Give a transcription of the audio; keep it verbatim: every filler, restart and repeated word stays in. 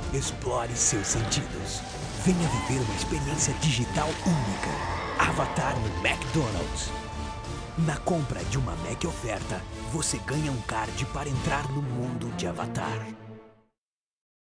Explore seus sentidos. Venha viver uma experiência digital única. Avatar no McDonald's. Na compra de uma Mac Oferta, você ganha um card para entrar no mundo de Avatar.